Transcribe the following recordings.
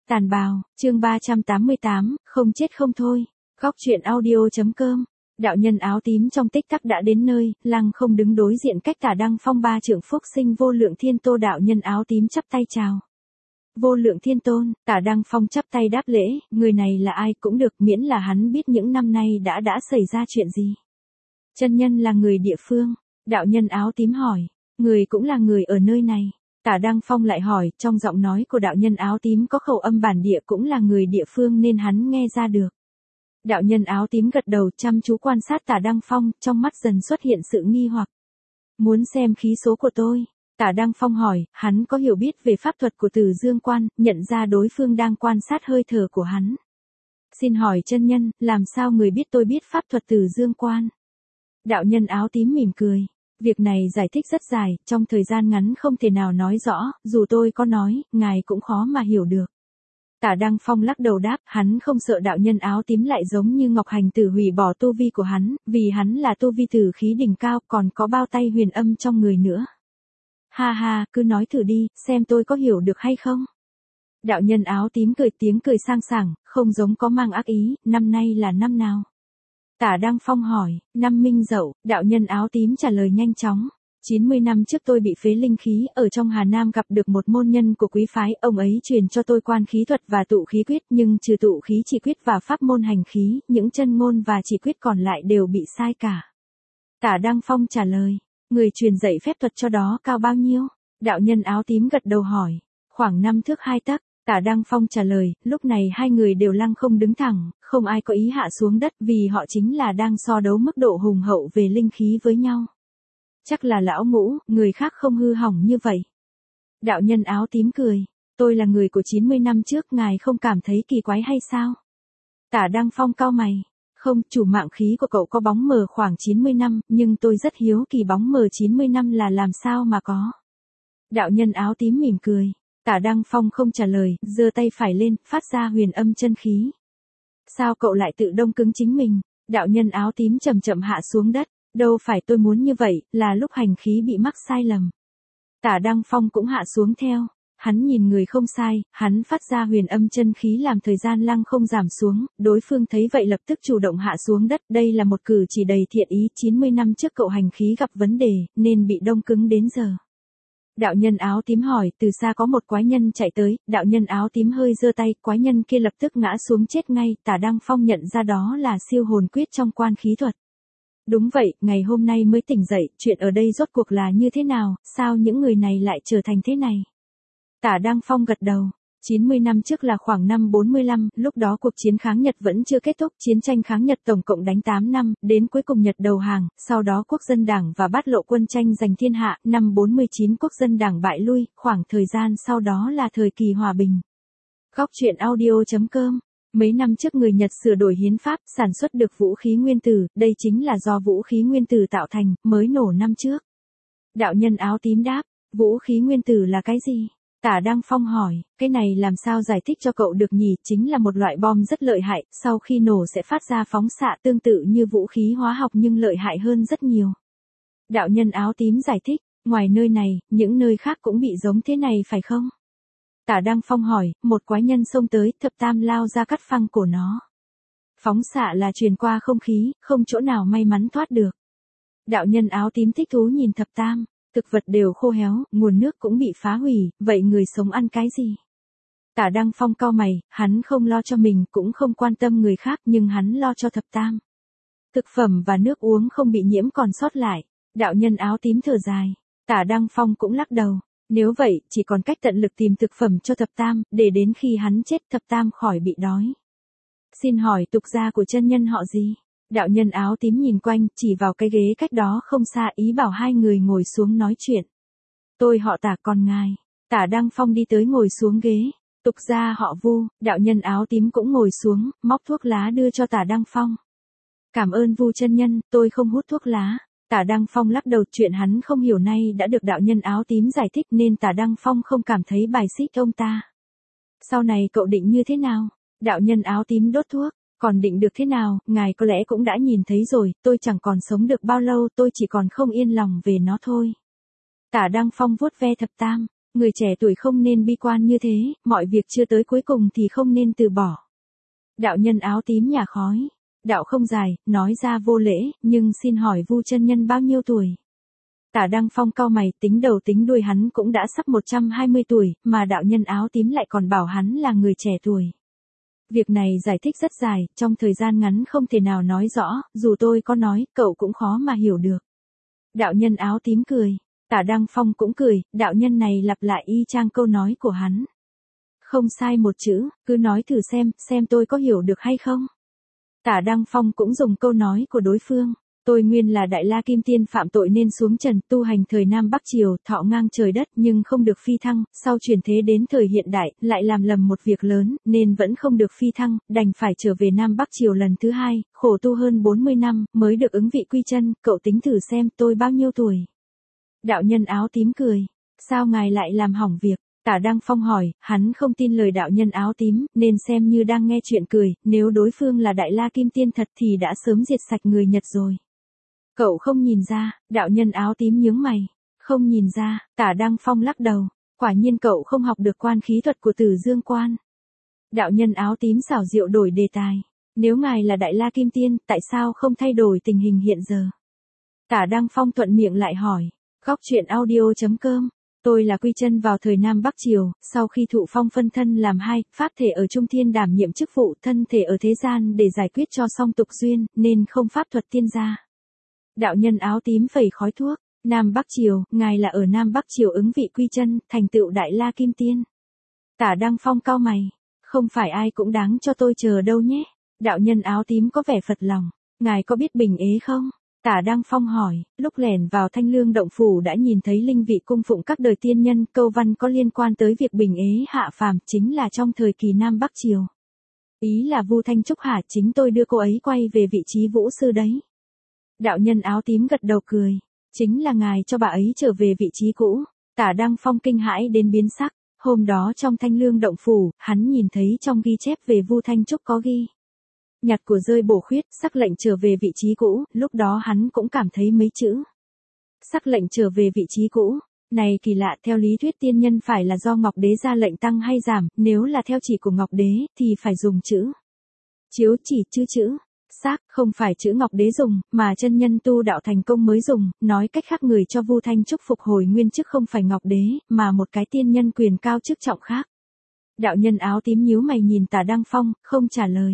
Tàn bào, chương 388, không chết không thôi. Góc truyện audio.com. Đạo nhân áo tím trong tích tắc đã đến nơi, lăng không đứng đối diện cách Tả Đăng Phong ba trượng phúc sinh Vô Lượng Thiên Tôn. Đạo nhân áo tím chắp tay chào. Vô Lượng Thiên Tôn, Tả Đăng Phong chắp tay đáp lễ, người này là ai cũng được, miễn là hắn biết những năm nay đã xảy ra chuyện gì. Chân nhân là người địa phương, đạo nhân áo tím hỏi, người cũng là người ở nơi này. Tả Đăng Phong lại hỏi, trong giọng nói của đạo nhân áo tím có khẩu âm bản địa, cũng là người địa phương nên hắn nghe ra được. Đạo nhân áo tím gật đầu chăm chú quan sát Tả Đăng Phong, trong mắt dần xuất hiện sự nghi hoặc. Muốn xem khí số của tôi? Tả Đăng Phong hỏi, hắn có hiểu biết về pháp thuật của Từ Dương Quan, nhận ra đối phương đang quan sát hơi thở của hắn. Xin hỏi chân nhân, làm sao người biết tôi biết pháp thuật Từ Dương Quan? Đạo nhân áo tím mỉm cười. Việc này giải thích rất dài, trong thời gian ngắn không thể nào nói rõ, dù tôi có nói, ngài cũng khó mà hiểu được. Tả Đăng Phong lắc đầu đáp, hắn không sợ đạo nhân áo tím lại giống như Ngọc Hành Tử hủy bỏ tu vi của hắn, vì hắn là tu vi tử khí đỉnh cao, còn có bao tay huyền âm trong người nữa. Ha ha, cứ nói thử đi, xem tôi có hiểu được hay không. Đạo nhân áo tím cười tiếng cười sang sảng, không giống có mang ác ý, năm nay là năm nào? Tả Đăng Phong hỏi, năm Minh Dậu, đạo nhân áo tím trả lời nhanh chóng. 90 năm trước tôi bị phế linh khí, ở trong Hà Nam gặp được một môn nhân của quý phái, ông ấy truyền cho tôi quan khí thuật và tụ khí quyết, nhưng trừ tụ khí chỉ quyết và pháp môn hành khí, những chân ngôn và chỉ quyết còn lại đều bị sai cả. Tả Đăng Phong trả lời, người truyền dạy phép thuật cho đó cao bao nhiêu? Đạo nhân áo tím gật đầu hỏi, khoảng 5 thước 2 tấc. Tả Đăng Phong trả lời, lúc này hai người đều lăng không đứng thẳng, không ai có ý hạ xuống đất vì họ chính là đang so đấu mức độ hùng hậu về linh khí với nhau. Chắc là lão Ngũ, người khác không hư hỏng như vậy. Đạo nhân áo tím cười, tôi là người của 90 năm trước, ngài không cảm thấy kỳ quái hay sao? Tả Đăng Phong cau mày, không, chủ mạng khí của cậu có bóng mờ khoảng 90 năm, nhưng tôi rất hiếu kỳ bóng mờ 90 năm là làm sao mà có. Đạo nhân áo tím mỉm cười. Tả Đăng Phong không trả lời, giơ tay phải lên, phát ra huyền âm chân khí. Sao cậu lại tự đông cứng chính mình? Đạo nhân áo tím chậm chậm hạ xuống đất. Đâu phải tôi muốn như vậy, là lúc hành khí bị mắc sai lầm. Tả Đăng Phong cũng hạ xuống theo. Hắn nhìn người không sai, hắn phát ra huyền âm chân khí làm thời gian lăng không giảm xuống, đối phương thấy vậy lập tức chủ động hạ xuống đất, đây là một cử chỉ đầy thiện ý, 90 năm trước cậu hành khí gặp vấn đề, nên bị đông cứng đến giờ. Đạo nhân áo tím hỏi, từ xa có một quái nhân chạy tới, đạo nhân áo tím hơi giơ tay, quái nhân kia lập tức ngã xuống chết ngay, Tả Đăng Phong nhận ra đó là siêu hồn quyết trong quan khí thuật. Đúng vậy, ngày hôm nay mới tỉnh dậy, chuyện ở đây rốt cuộc là như thế nào, sao những người này lại trở thành thế này? Tả Đăng Phong gật đầu. 90 năm trước là khoảng năm 45, lúc đó cuộc chiến kháng Nhật vẫn chưa kết thúc, chiến tranh kháng Nhật tổng cộng đánh 8 năm, đến cuối cùng Nhật đầu hàng, sau đó Quốc dân đảng và Bát lộ quân tranh giành thiên hạ, năm 49 Quốc dân đảng bại lui, khoảng thời gian sau đó là thời kỳ hòa bình. Góc truyện audio.com. Mấy năm trước người Nhật sửa đổi hiến pháp, sản xuất được vũ khí nguyên tử, đây chính là do vũ khí nguyên tử tạo thành, mới nổ năm trước. Đạo nhân áo tím đáp, vũ khí nguyên tử là cái gì? Tả Đăng Phong hỏi, cái này làm sao giải thích cho cậu được nhỉ, chính là một loại bom rất lợi hại, sau khi nổ sẽ phát ra phóng xạ tương tự như vũ khí hóa học nhưng lợi hại hơn rất nhiều. Đạo nhân áo tím giải thích, ngoài nơi này, những nơi khác cũng bị giống thế này phải không? Tả Đăng Phong hỏi, một quái nhân xông tới, thập tam lao ra cắt phăng cổ nó. Phóng xạ là truyền qua không khí, không chỗ nào may mắn thoát được. Đạo nhân áo tím thích thú nhìn thập tam. Thực vật đều khô héo, nguồn nước cũng bị phá hủy, vậy người sống ăn cái gì? Tả Đăng Phong cau mày, hắn không lo cho mình, cũng không quan tâm người khác, nhưng hắn lo cho thập tam. Thực phẩm và nước uống không bị nhiễm còn sót lại. Đạo nhân áo tím thở dài. Tả Đăng Phong cũng lắc đầu. Nếu vậy, chỉ còn cách tận lực tìm thực phẩm cho thập tam, để đến khi hắn chết thập tam khỏi bị đói. Xin hỏi tục gia của chân nhân họ gì? Đạo nhân áo tím nhìn quanh, chỉ vào cái ghế cách đó không xa, ý bảo hai người ngồi xuống nói chuyện. Tôi họ Tả, còn ngài? Tả Đăng Phong đi tới ngồi xuống ghế. Tục gia họ Vu. Đạo nhân áo tím cũng ngồi xuống, móc thuốc lá đưa cho Tả Đăng Phong. Cảm ơn Vu chân nhân, tôi không hút thuốc lá. Tả Đăng Phong lắc đầu, chuyện hắn không hiểu nay đã được đạo nhân áo tím giải thích nên Tả Đăng Phong không cảm thấy bài xích ông ta. Sau này cậu định như thế nào? Đạo nhân áo tím đốt thuốc. Còn định được thế nào, ngài có lẽ cũng đã nhìn thấy rồi, tôi chẳng còn sống được bao lâu, tôi chỉ còn không yên lòng về nó thôi. Tả Đăng Phong vuốt ve thập tam. Người trẻ tuổi không nên bi quan như thế, mọi việc chưa tới cuối cùng thì không nên từ bỏ. Đạo nhân áo tím nhả khói. Đạo không dài, nói ra vô lễ, nhưng xin hỏi Vu chân nhân bao nhiêu tuổi? Tả Đăng Phong cau mày, tính đầu tính đuôi hắn cũng đã sắp 120 tuổi, mà đạo nhân áo tím lại còn bảo hắn là người trẻ tuổi. Việc này giải thích rất dài, trong thời gian ngắn không thể nào nói rõ, dù tôi có nói, cậu cũng khó mà hiểu được. Đạo nhân áo tím cười. Tả Đăng Phong cũng cười, đạo nhân này lặp lại y chang câu nói của hắn. Không sai một chữ, cứ nói thử xem tôi có hiểu được hay không. Tả Đăng Phong cũng dùng câu nói của đối phương. Tôi nguyên là Đại La Kim Tiên phạm tội nên xuống trần tu hành thời Nam Bắc Triều, thọ ngang trời đất nhưng không được phi thăng, sau chuyển thế đến thời hiện đại, lại làm lầm một việc lớn, nên vẫn không được phi thăng, đành phải trở về Nam Bắc Triều lần thứ hai, khổ tu hơn 40 năm, mới được ứng vị quy chân, cậu tính thử xem tôi bao nhiêu tuổi. Đạo nhân áo tím cười. Sao ngài lại làm hỏng việc? Tả Đăng Phong hỏi, hắn không tin lời đạo nhân áo tím, nên xem như đang nghe chuyện cười, nếu đối phương là Đại La Kim Tiên thật thì đã sớm diệt sạch người Nhật rồi. Cậu không nhìn ra, đạo nhân áo tím nhướng mày. Không nhìn ra, Tả Đăng Phong lắc đầu. Quả nhiên cậu không học được quan khí thuật của Tử Dương Quan. Đạo nhân áo tím xảo diệu đổi đề tài. Nếu ngài là Đại La Kim Tiên, tại sao không thay đổi tình hình hiện giờ? Tả Đăng Phong thuận miệng lại hỏi. Góc truyện audio.com. Tôi là Quy Chân vào thời Nam Bắc Triều, sau khi thụ phong phân thân làm hai, pháp thể ở Trung Thiên đảm nhiệm chức vụ, thân thể ở thế gian để giải quyết cho xong tục duyên, nên không pháp thuật tiên gia. Đạo nhân áo tím phẩy khói thuốc. Nam Bắc Triều, ngài là ở Nam Bắc Triều ứng vị Quy Chân, thành tựu Đại La Kim Tiên. Tả Đăng Phong cau mày. Không phải ai cũng đáng cho tôi chờ đâu nhé. Đạo nhân áo tím có vẻ phật lòng. Ngài có biết Bình Ế không? Tả Đăng Phong hỏi, lúc lẻn vào Thanh Lương động phủ đã nhìn thấy linh vị cung phụng các đời tiên nhân, câu văn có liên quan tới việc Bình Ế hạ phàm, chính là trong thời kỳ Nam Bắc Triều. Ý là Vu Thanh Trúc hả? Chính tôi đưa cô ấy quay về vị trí vũ sư đấy. Đạo nhân áo tím gật đầu cười. Chính là ngài cho bà ấy trở về vị trí cũ. Tả Đăng Phong kinh hãi đến biến sắc. Hôm đó trong Thanh Lương động phủ, hắn nhìn thấy trong ghi chép về Vu Thanh Trúc có ghi. Nhặt của rơi bổ khuyết, sắc lệnh trở về vị trí cũ, lúc đó hắn cũng cảm thấy mấy chữ. Sắc lệnh trở về vị trí cũ. Này kỳ lạ, theo lý thuyết tiên nhân phải là do Ngọc Đế ra lệnh tăng hay giảm, nếu là theo chỉ của Ngọc Đế, thì phải dùng chữ chiếu chỉ chứ chữ xác, không phải chữ Ngọc Đế dùng, mà chân nhân tu đạo thành công mới dùng, nói cách khác người cho Vu Thanh Trúc phục hồi nguyên chức không phải Ngọc Đế, mà một cái tiên nhân quyền cao chức trọng khác. Đạo nhân áo tím nhíu mày nhìn Tả Đăng Phong, không trả lời.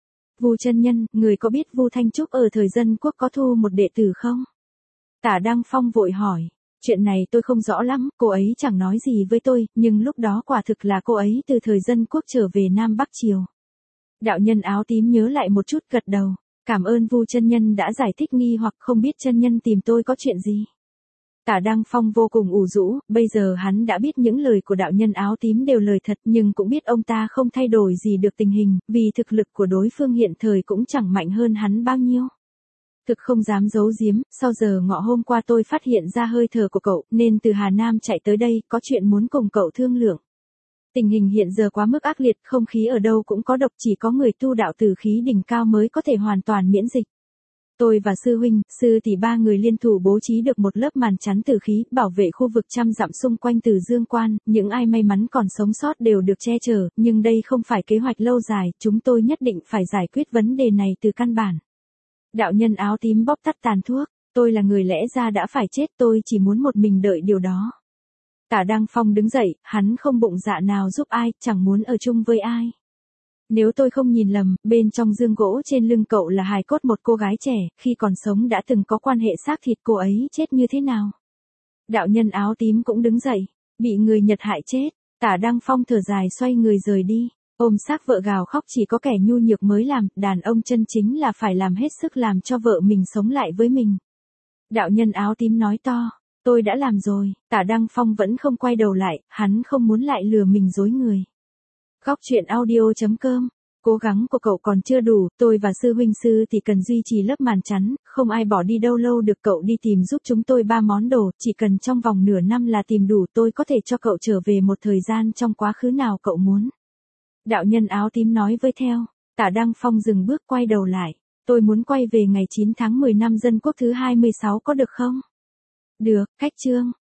Vu chân nhân, người có biết Vu Thanh Trúc ở thời Dân Quốc có thu một đệ tử không? Tả Đăng Phong vội hỏi. Chuyện này tôi không rõ lắm, cô ấy chẳng nói gì với tôi, nhưng lúc đó quả thực là cô ấy từ thời Dân Quốc trở về Nam Bắc Triều. Đạo nhân áo tím nhớ lại một chút gật đầu. Cảm ơn Vu chân nhân đã giải thích nghi hoặc không biết chân nhân tìm tôi có chuyện gì. Tả Đăng Phong vô cùng ủ rũ, bây giờ hắn đã biết những lời của đạo nhân áo tím đều lời thật nhưng cũng biết ông ta không thay đổi gì được tình hình, vì thực lực của đối phương hiện thời cũng chẳng mạnh hơn hắn bao nhiêu. Thực không dám giấu giếm, sau giờ ngọ hôm qua tôi phát hiện ra hơi thở của cậu, nên từ Hà Nam chạy tới đây, có chuyện muốn cùng cậu thương lượng. Tình hình hiện giờ quá mức ác liệt, không khí ở đâu cũng có độc, chỉ có người tu đạo tử khí đỉnh cao mới có thể hoàn toàn miễn dịch. Tôi và sư huynh, sư tỷ ba người liên thủ bố trí được một lớp màn chắn tử khí, bảo vệ khu vực trăm dặm xung quanh Tử Dương Quan, những ai may mắn còn sống sót đều được che chở, nhưng đây không phải kế hoạch lâu dài, chúng tôi nhất định phải giải quyết vấn đề này từ căn bản. Đạo nhân áo tím bóp tắt tàn thuốc, tôi là người lẽ ra đã phải chết, tôi chỉ muốn một mình đợi điều đó. Tả Đăng Phong đứng dậy, hắn không bụng dạ nào giúp ai, chẳng muốn ở chung với ai. Nếu tôi không nhìn lầm, bên trong dương gỗ trên lưng cậu là hài cốt một cô gái trẻ, khi còn sống đã từng có quan hệ xác thịt, cô ấy chết như thế nào? Đạo nhân áo tím cũng đứng dậy, bị người Nhật hại chết. Tả Đăng Phong thở dài xoay người rời đi, ôm xác vợ gào khóc, chỉ có kẻ nhu nhược mới làm, đàn ông chân chính là phải làm hết sức làm cho vợ mình sống lại với mình. Đạo nhân áo tím nói to, tôi đã làm rồi. Tả Đăng Phong vẫn không quay đầu lại, hắn không muốn lại lừa mình dối người. Góc truyện audio.com. Cố gắng của cậu còn chưa đủ, tôi và sư huynh sư thì cần duy trì lớp màn chắn, không ai bỏ đi đâu lâu được, cậu đi tìm giúp chúng tôi 3 món đồ, chỉ cần trong vòng nửa năm là tìm đủ, tôi có thể cho cậu trở về một thời gian trong quá khứ nào cậu muốn. Đạo nhân áo tím nói với theo. Tả Đăng Phong dừng bước quay đầu lại. Tôi muốn quay về ngày 9 tháng 10 năm Dân Quốc thứ 26 có được không? Được, cách chương.